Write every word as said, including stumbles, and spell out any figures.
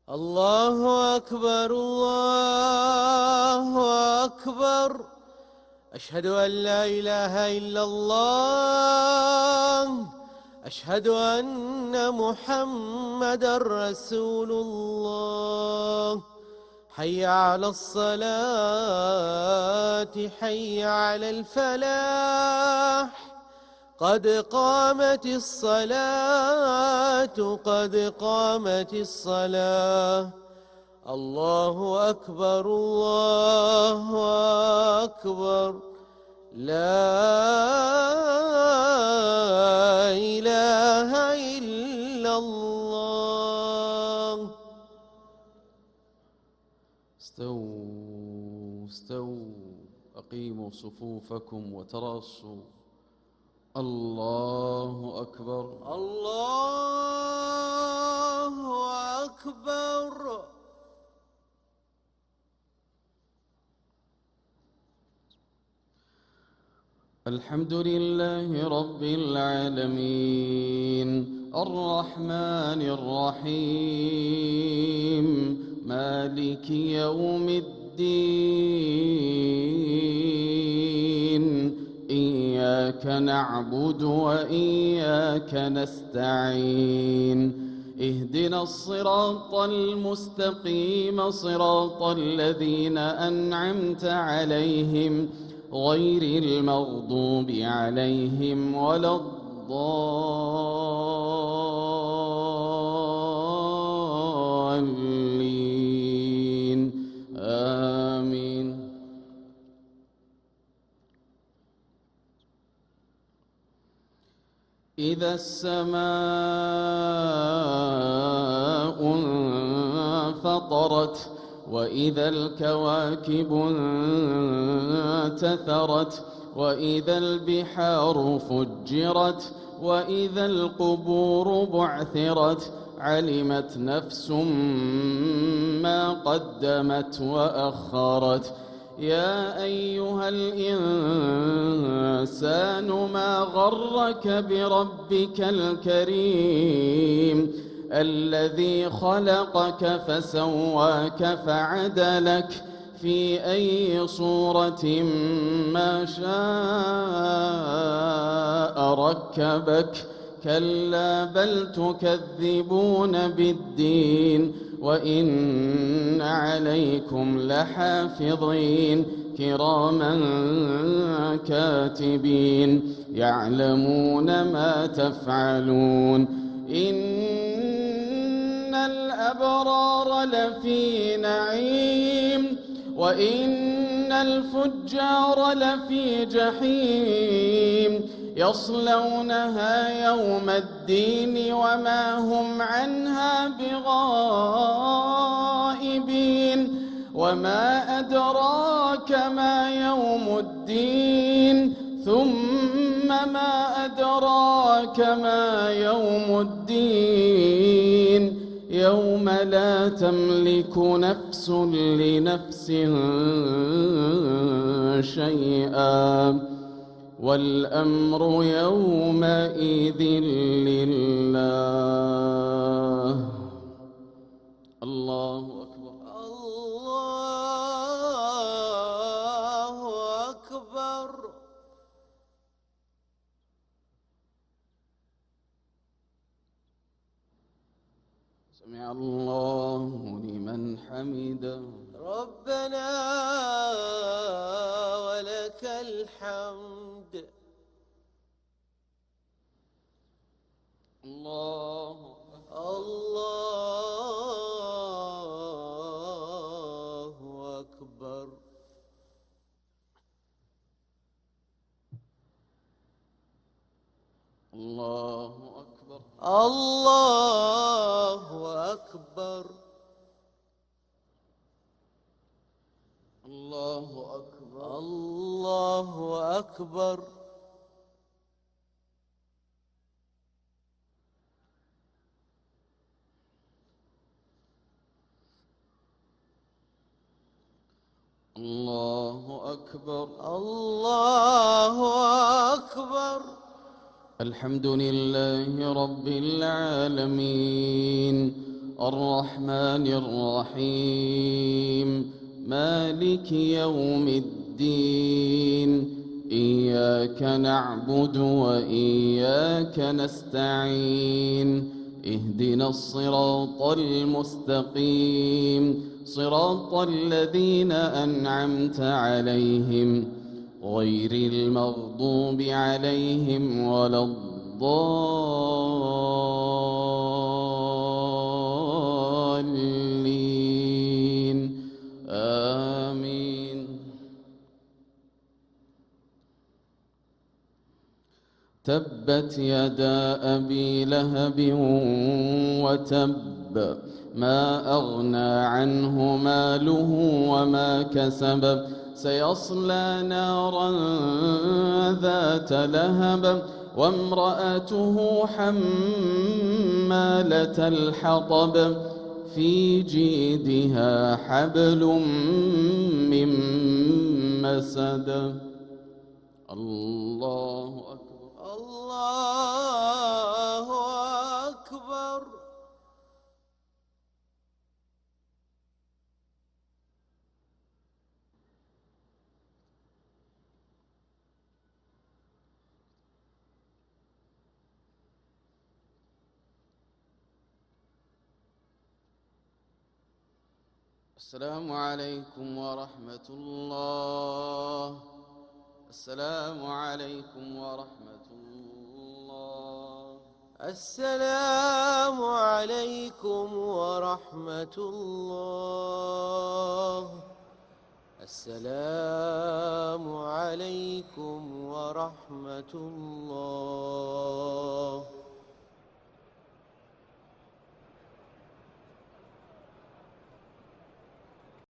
الله أكبر الله أكبر. أشهد أن لا إله إلا الله. أشهد أن محمدًا رسول الله. حي على الصلاة حي على الفلاح. قد قامت الصلاة قد قامت الصلاة. الله أكبر الله أكبر. لا إله إلا الله. استووا استووا أقيموا صفوفكم وتراصوا. الله أكبر الله أكبر. الحمد لله رب العالمين الرحمن الرحيم مالك يوم الدين إياك نعبد وإياك نستعين اهدنا الصراط المستقيم صراط الذين أنعمت عليهم غير المغضوب عليهم ولا الضالين آمين. إذا السماء انفطرت وإذا الكواكب انتثرت وإذا البحار فجرت وإذا القبور بعثرت علمت نفس ما قدمت وأخرت. يا أيها الإنسان ما غرك بربك الكريم الذي خلقك فسواك فعدلك في أي صورة ما شاء ركبك. كلا بل تكذبون بالدين وإن عليكم لحافظين كراما كاتبين يعلمون ما تفعلون. إن الأبرار لفي نعيم وإن الفجار لفي جحيم يصلونها يوم الدين وما هم عنها بغائبين. وما أدراك ما يوم الدين ثم ما أدراك ما يوم الدين يوم لا تملك نفس لنفس شيئا والأمر يومئذ لله. الله أكبر الله أكبر. سمع الله لمن حمده. ربنا ولك الحمد. الله الله أكبر. الله أكبر الله أكبر. الله أكبر الله أكبر. الله أكبر الله أكبر. الحمد لله رب العالمين الرحمن الرحيم مالك يوم الدين إياك نعبد وإياك نستعين اهدنا الصراط المستقيم صراط الذين أنعمت عليهم غير المغضوب عليهم ولا الضالين آمين. تبت يدا أبي لهب وتب ما أغنى عنه ماله وما كسب سيصلى نارا ذات لهب وامرأته حمالة الحطب في جيدها حبل من مسد. الله أكبر. الله أكبر. السلام عليكم ورحمة الله. السلام عليكم ورحمة الله. السلام عليكم ورحمة الله. السلام عليكم ورحمة الله.